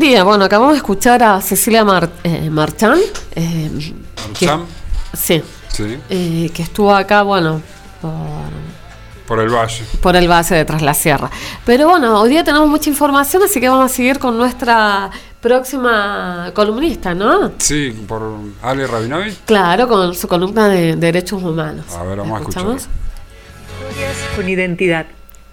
día. Bueno, acabamos de escuchar a Cecilia Marchán. ¿Marchán? Sí. Sí. Que estuvo acá, bueno, por el valle. Por el valle de Tras la Sierra. Pero bueno, hoy día tenemos mucha información, así que vamos a seguir con nuestra próxima columnista, ¿no? Sí, por Ale Rabinovich. Claro, con su columna de derechos humanos. A ver, vamos a escucharlo. Historias con identidad.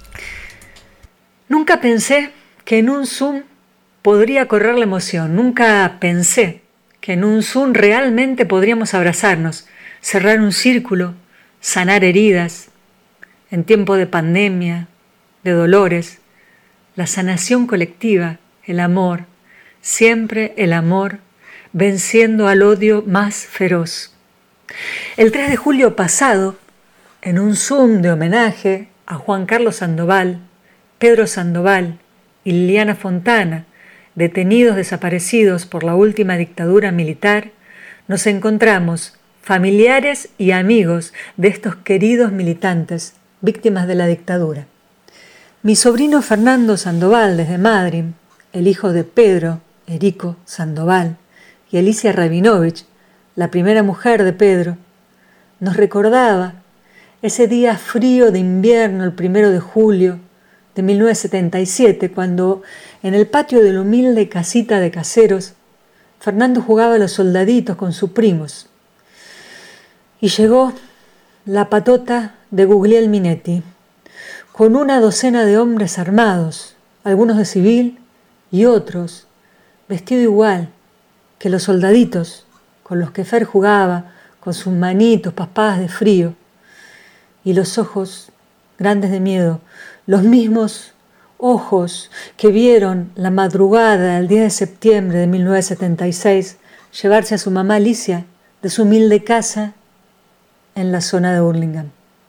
Nunca pensé que en un Zoom podría correr la emoción. Nunca pensé que en un Zoom realmente podríamos abrazarnos, cerrar un círculo, sanar heridas. En tiempo de pandemia, de dolores, la sanación colectiva, el amor, siempre el amor, venciendo al odio más feroz. El 3 de julio pasado, en un Zoom de homenaje a Juan Carlos Sandoval, Pedro Sandoval y Liliana Fontana, detenidos desaparecidos por la última dictadura militar, nos encontramos familiares y amigos de estos queridos militantes, víctimas de la dictadura. Mi sobrino Fernando Sandoval, desde Madrid, el hijo de Pedro, Erico Sandoval, y Alicia Rabinovich, la primera mujer de Pedro, nos recordaba ese día frío de invierno, el 1 de julio de 1977, cuando en el patio de la humilde casita de caseros, Fernando jugaba a los soldaditos con sus primos. Y llegó la patota de Gugliel Minetti, con una docena de hombres armados, algunos de civil y otros vestidos igual que los soldaditos con los que Fer jugaba, con sus manitos paspadas de frío y los ojos grandes de miedo, los mismos ojos que vieron la madrugada del 10 de septiembre de 1976 llevarse a su mamá Alicia de su humilde casa en la zona de Hurlingham.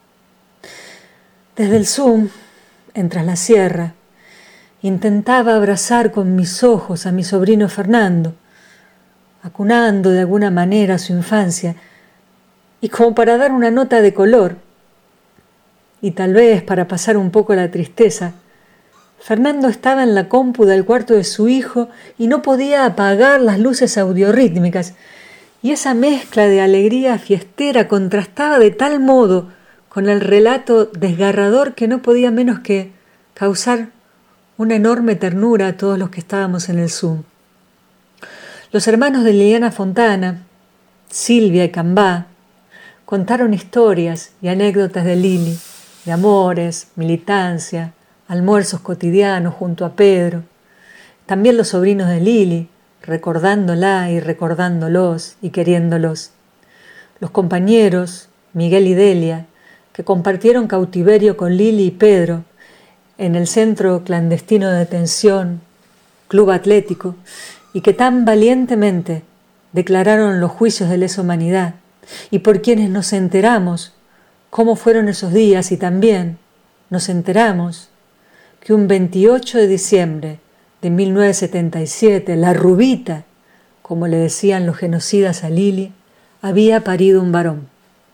Desde el Zoom, en Tras la Sierra, intentaba abrazar con mis ojos a mi sobrino Fernando, acunando de alguna manera su infancia, y como para dar una nota de color, y tal vez para pasar un poco la tristeza, Fernando estaba en la compu del cuarto de su hijo y no podía apagar las luces audiorítmicas, y esa mezcla de alegría fiestera contrastaba de tal modo con el relato desgarrador que no podía menos que causar una enorme ternura a todos los que estábamos en el Zoom. Los hermanos de Liliana Fontana, Silvia y Cambá, contaron historias y anécdotas de Lili, de amores, militancia, almuerzos cotidianos junto a Pedro. También los sobrinos de Lili, recordándola y recordándolos y queriéndolos. Los compañeros, Miguel y Delia, que compartieron cautiverio con Lili y Pedro en el centro clandestino de detención, Club Atlético, y que tan valientemente declararon los juicios de lesa humanidad, y por quienes nos enteramos cómo fueron esos días, y también nos enteramos que un 28 de diciembre de 1977, la Rubita, como le decían los genocidas a Lili, había parido un varón.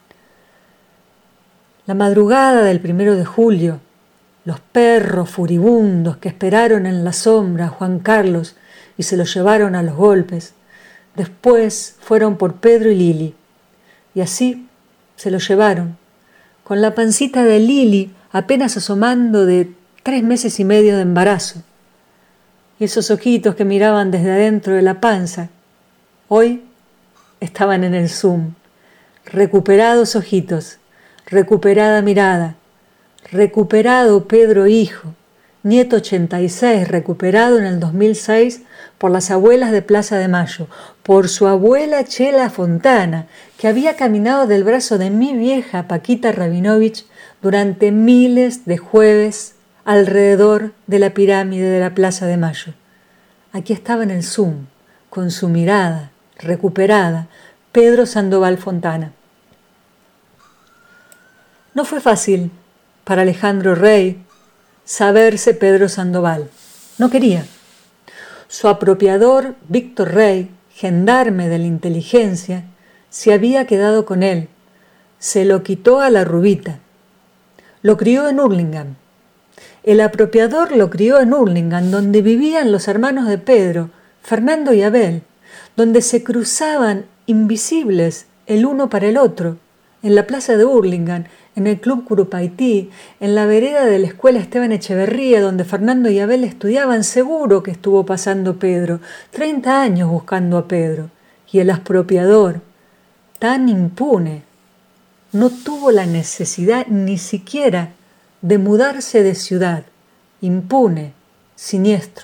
La madrugada del 1 de julio, los perros furibundos que esperaron en la sombra a Juan Carlos y se lo llevaron a los golpes, después fueron por Pedro y Lili, y así se lo llevaron, con la pancita de Lili apenas asomando de 3 meses y medio de embarazo, y esos ojitos que miraban desde adentro de la panza, hoy estaban en el Zoom, recuperados ojitos, recuperada mirada, recuperado Pedro hijo, nieto 86, recuperado en el 2006 por las abuelas de Plaza de Mayo, por su abuela Chela Fontana, que había caminado del brazo de mi vieja Paquita Rabinovich durante miles de jueves alrededor de la pirámide de la Plaza de Mayo. Aquí estaba en el Zoom, con su mirada recuperada, Pedro Sandoval Fontana. No fue fácil para Alejandro Rey saberse Pedro Sandoval. No quería. Su apropiador, Víctor Rey, gendarme de la inteligencia, se había quedado con él. Se lo quitó a la Rubita. Lo crió en Hurlingham. El apropiador lo crió en Hurlingham, donde vivían los hermanos de Pedro, Fernando y Abel, donde se cruzaban invisibles el uno para el otro, en la plaza de Hurlingham, en el Club Curupaití, en la vereda de la escuela Esteban Echeverría, donde Fernando y Abel estudiaban. Seguro que estuvo pasando Pedro, 30 años buscando a Pedro, y el expropiador, tan impune, no tuvo la necesidad ni siquiera de mudarse de ciudad, impune, siniestro.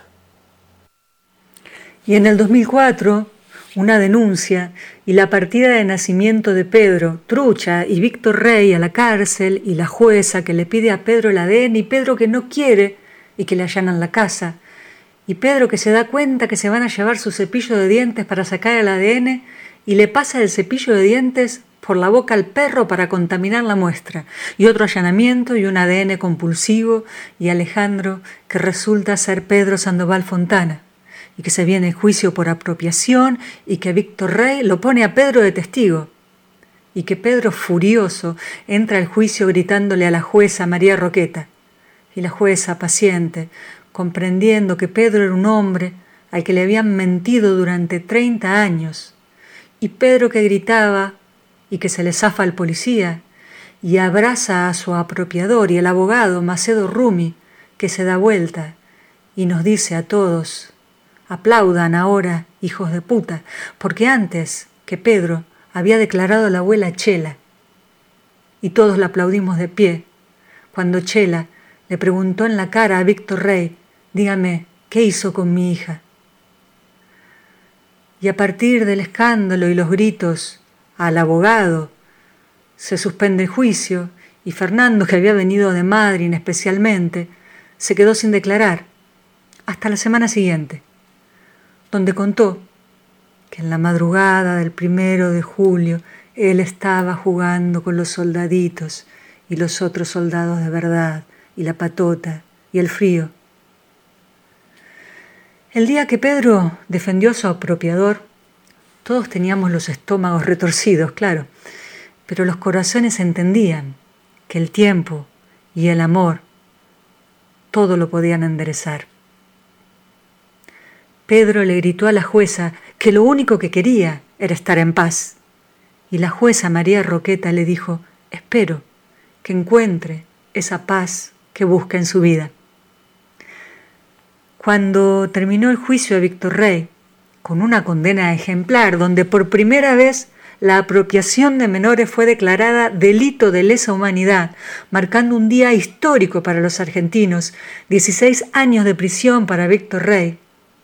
Y en el 2004, una denuncia y la partida de nacimiento de Pedro, Trucha y Víctor Rey a la cárcel, y la jueza que le pide a Pedro el ADN, y Pedro que no quiere y que le allanan la casa, y Pedro que se da cuenta que se van a llevar su cepillo de dientes para sacar el ADN y le pasa el cepillo de dientes por la boca al perro para contaminar la muestra, y otro allanamiento y un ADN compulsivo, y Alejandro que resulta ser Pedro Sandoval Fontana, y que se viene en juicio por apropiación, y que Víctor Rey lo pone a Pedro de testigo, y que Pedro furioso entra al juicio gritándole a la jueza María Roqueta, y la jueza paciente, comprendiendo que Pedro era un hombre al que le habían mentido durante 30 años, y Pedro que gritaba y que se le zafa al policía, y abraza a su apropiador, y el abogado Macedo Rumi que se da vuelta y nos dice a todos: aplaudan ahora, hijos de puta, porque antes que Pedro había declarado a la abuela Chela. Y todos la aplaudimos de pie, cuando Chela le preguntó en la cara a Víctor Rey: dígame, ¿qué hizo con mi hija? Y a partir del escándalo y los gritos al abogado, se suspende el juicio, y Fernando, que había venido de Madrid especialmente, se quedó sin declarar hasta la semana siguiente, donde contó que en la madrugada del 1 de julio él estaba jugando con los soldaditos y los otros soldados de verdad, y la patota y el frío. El día que Pedro defendió a su apropiador, todos teníamos los estómagos retorcidos, claro, pero los corazones entendían que el tiempo y el amor todo lo podían enderezar. Pedro le gritó a la jueza que lo único que quería era estar en paz, y la jueza María Roqueta le dijo: espero que encuentre esa paz que busca en su vida. Cuando terminó el juicio a Víctor Rey, con una condena ejemplar, donde por primera vez la apropiación de menores fue declarada delito de lesa humanidad, marcando un día histórico para los argentinos, 16 años de prisión para Víctor Rey,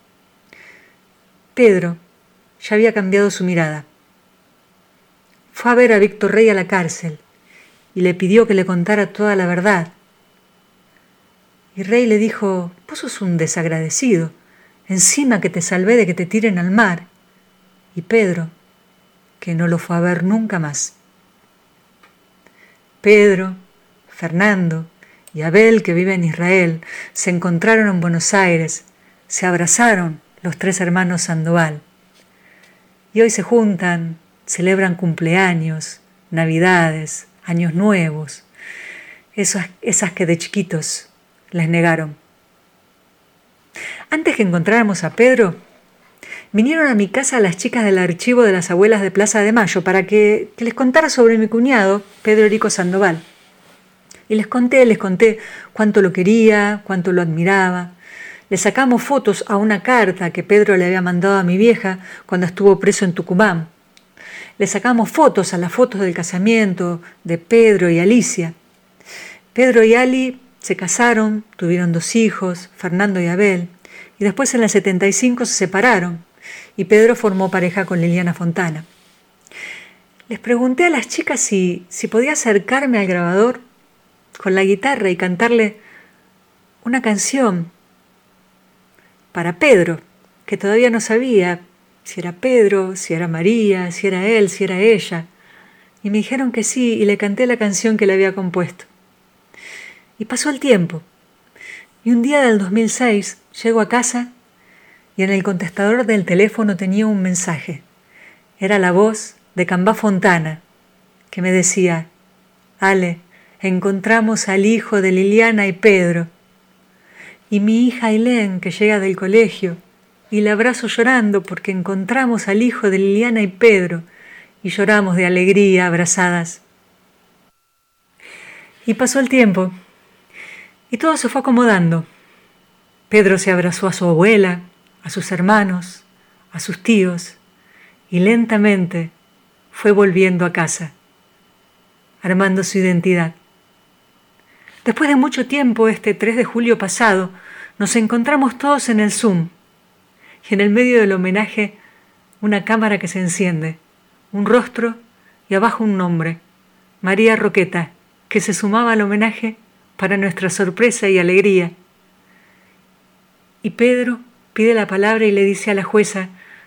Pedro ya había cambiado su mirada. Fue a ver a Víctor Rey a la cárcel y le pidió que le contara toda la verdad. Y Rey le dijo: vos sos un desagradecido, encima que te salvé de que te tiren al mar. Y Pedro, que no lo fue a ver nunca más. Pedro, Fernando y Abel, que vive en Israel, se encontraron en Buenos Aires, se abrazaron los 3 hermanos Sandoval. Y hoy se juntan, celebran cumpleaños, navidades, años nuevos, esas que de chiquitos les negaron. Antes que encontráramos a Pedro, vinieron a mi casa las chicas del archivo de las abuelas de Plaza de Mayo para que les contara sobre mi cuñado, Pedro Erico Sandoval. Y les conté cuánto lo quería, cuánto lo admiraba. Le sacamos fotos a una carta que Pedro le había mandado a mi vieja cuando estuvo preso en Tucumán. Le sacamos fotos a las fotos del casamiento de Pedro y Alicia. Pedro y Ali se casaron, tuvieron 2 hijos, Fernando y Abel, y después en el 75 se separaron, y Pedro formó pareja con Liliana Fontana. Les pregunté a las chicas si podía acercarme al grabador con la guitarra y cantarle una canción para Pedro, que todavía no sabía si era Pedro, si era María, si era él, si era ella. Y me dijeron que sí, y le canté la canción que le había compuesto. Y pasó el tiempo, y un día del 2006 llego a casa y en el contestador del teléfono tenía un mensaje. Era la voz de Cambá Fontana, que me decía: Ale, encontramos al hijo de Liliana y Pedro. Y mi hija Ailén, que llega del colegio, y la abrazo llorando porque encontramos al hijo de Liliana y Pedro y lloramos de alegría abrazadas. Y pasó el tiempo y todo se fue acomodando. Pedro se abrazó a su abuela, a sus hermanos, a sus tíos y lentamente fue volviendo a casa, armando su identidad. Después de mucho tiempo, este 3 de julio pasado, nos encontramos todos en el Zoom y en el medio del homenaje una cámara que se enciende, un rostro y abajo un nombre, María Roqueta, que se sumaba al homenaje para nuestra sorpresa y alegría. Y Pedro pide la palabra y le dice a la jueza: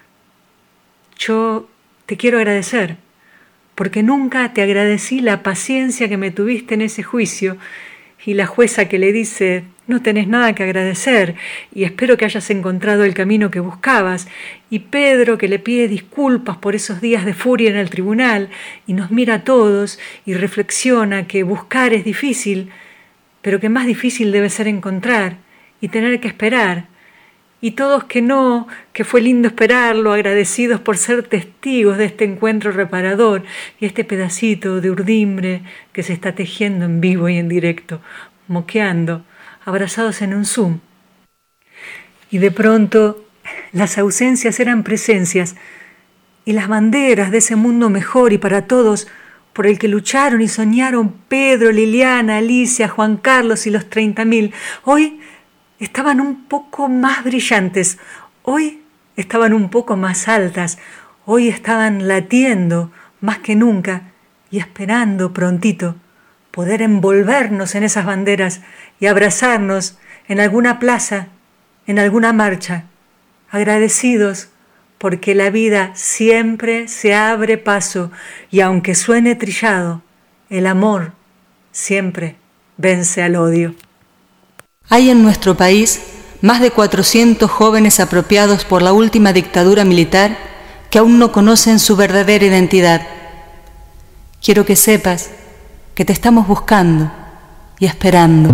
yo te quiero agradecer, porque nunca te agradecí la paciencia que me tuviste en ese juicio. Y la jueza que le dice: no tenés nada que agradecer y espero que hayas encontrado el camino que buscabas. Y Pedro, que le pide disculpas por esos días de furia en el tribunal y nos mira a todos y reflexiona que buscar es difícil, pero que más difícil debe ser encontrar y tener que esperar. Y todos que no, que fue lindo esperarlo, agradecidos por ser testigos de este encuentro reparador y este pedacito de urdimbre que se está tejiendo en vivo y en directo, moqueando, abrazados en un Zoom. Y de pronto las ausencias eran presencias y las banderas de ese mundo mejor y para todos por el que lucharon y soñaron Pedro, Liliana, Alicia, Juan Carlos y los 30.000, hoy estaban un poco más brillantes, hoy estaban un poco más altas, hoy estaban latiendo más que nunca y esperando prontito poder envolvernos en esas banderas y abrazarnos en alguna plaza, en alguna marcha, agradecidos porque la vida siempre se abre paso y aunque suene trillado, el amor siempre vence al odio. Hay en nuestro país más de 400 jóvenes apropiados por la última dictadura militar que aún no conocen su verdadera identidad. Quiero que sepas que te estamos buscando y esperando.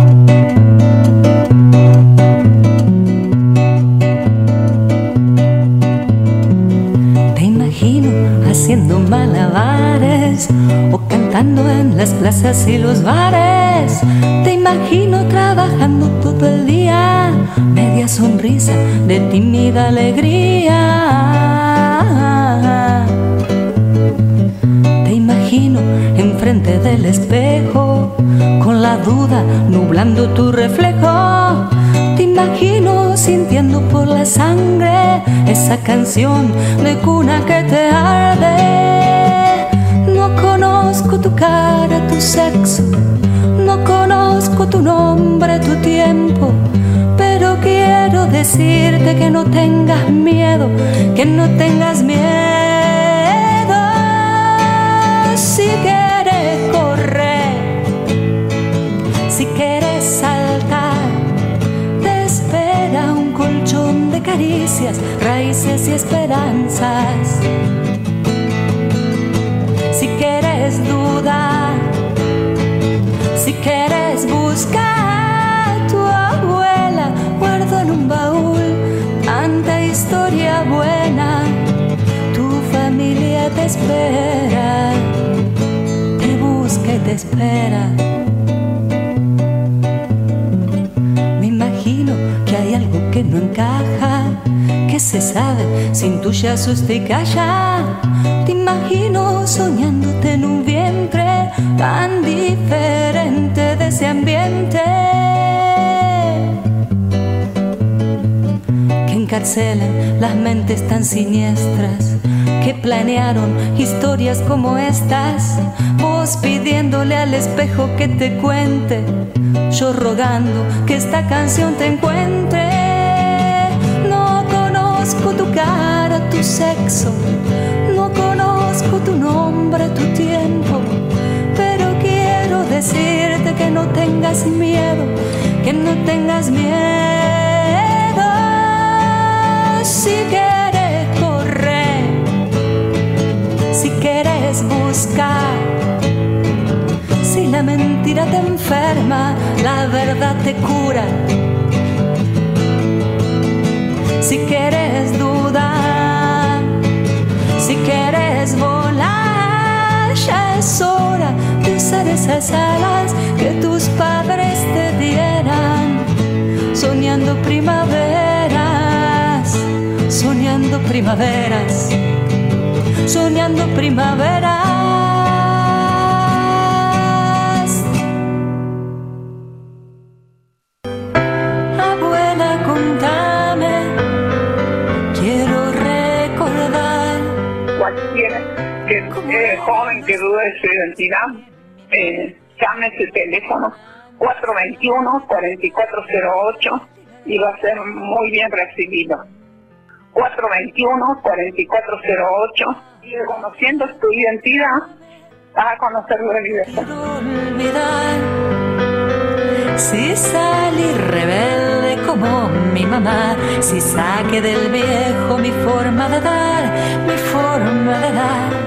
Te imagino haciendo malabares o cantando en las plazas y los bares. Te imagino trabajando todo el día, media sonrisa de tímida alegría. Te imagino enfrente del espejo, con la duda nublando tu reflejo. Te imagino sintiendo por la sangre esa canción de cuna que te arde. No conozco tu cara, tu sexo, no conozco tu nombre, tu tiempo, pero quiero decirte que no tengas miedo, que no tengas miedo. Si quieres correr, si quieres saltar, te espera un colchón de caricias, raíces y esperanzas. Si quieres dudar, si quieres buscar a tu abuela, guardo en un baúl tanta historia buena. Tu familia te espera, te busca y te espera. Me imagino que hay algo que no encaja, que se sabe sin tuya susto y calla. Te imagino soñándote en un vientre tan diferente de ese ambiente que encarcelan las mentes tan siniestras que planearon historias como estas. Vos pidiéndole al espejo que te cuente, yo rogando que esta canción te encuentre. No conozco tu cara, tu sexo, no conozco tu nombre, tu tiempo, pero quiero decirte que no tengas miedo, que no tengas miedo. Si quieres correr, si quieres buscar, si la mentira te enferma, la verdad te cura. Si quieres dudar, si quieres volar, ya es hora de usar esas alas que tus padres te dieran. Soñando primaveras, soñando primaveras, soñando primaveras. Abuela, contame, quiero recordar. Cualquier joven que dude de su identidad, llame ese teléfono 421-4408 y va a ser muy bien recibido. 421-4408, y reconociendo tu identidad vas a conocer la libertad. Olvidar, si salí rebelde como mi mamá, si saqué del viejo mi forma de dar, mi forma de dar.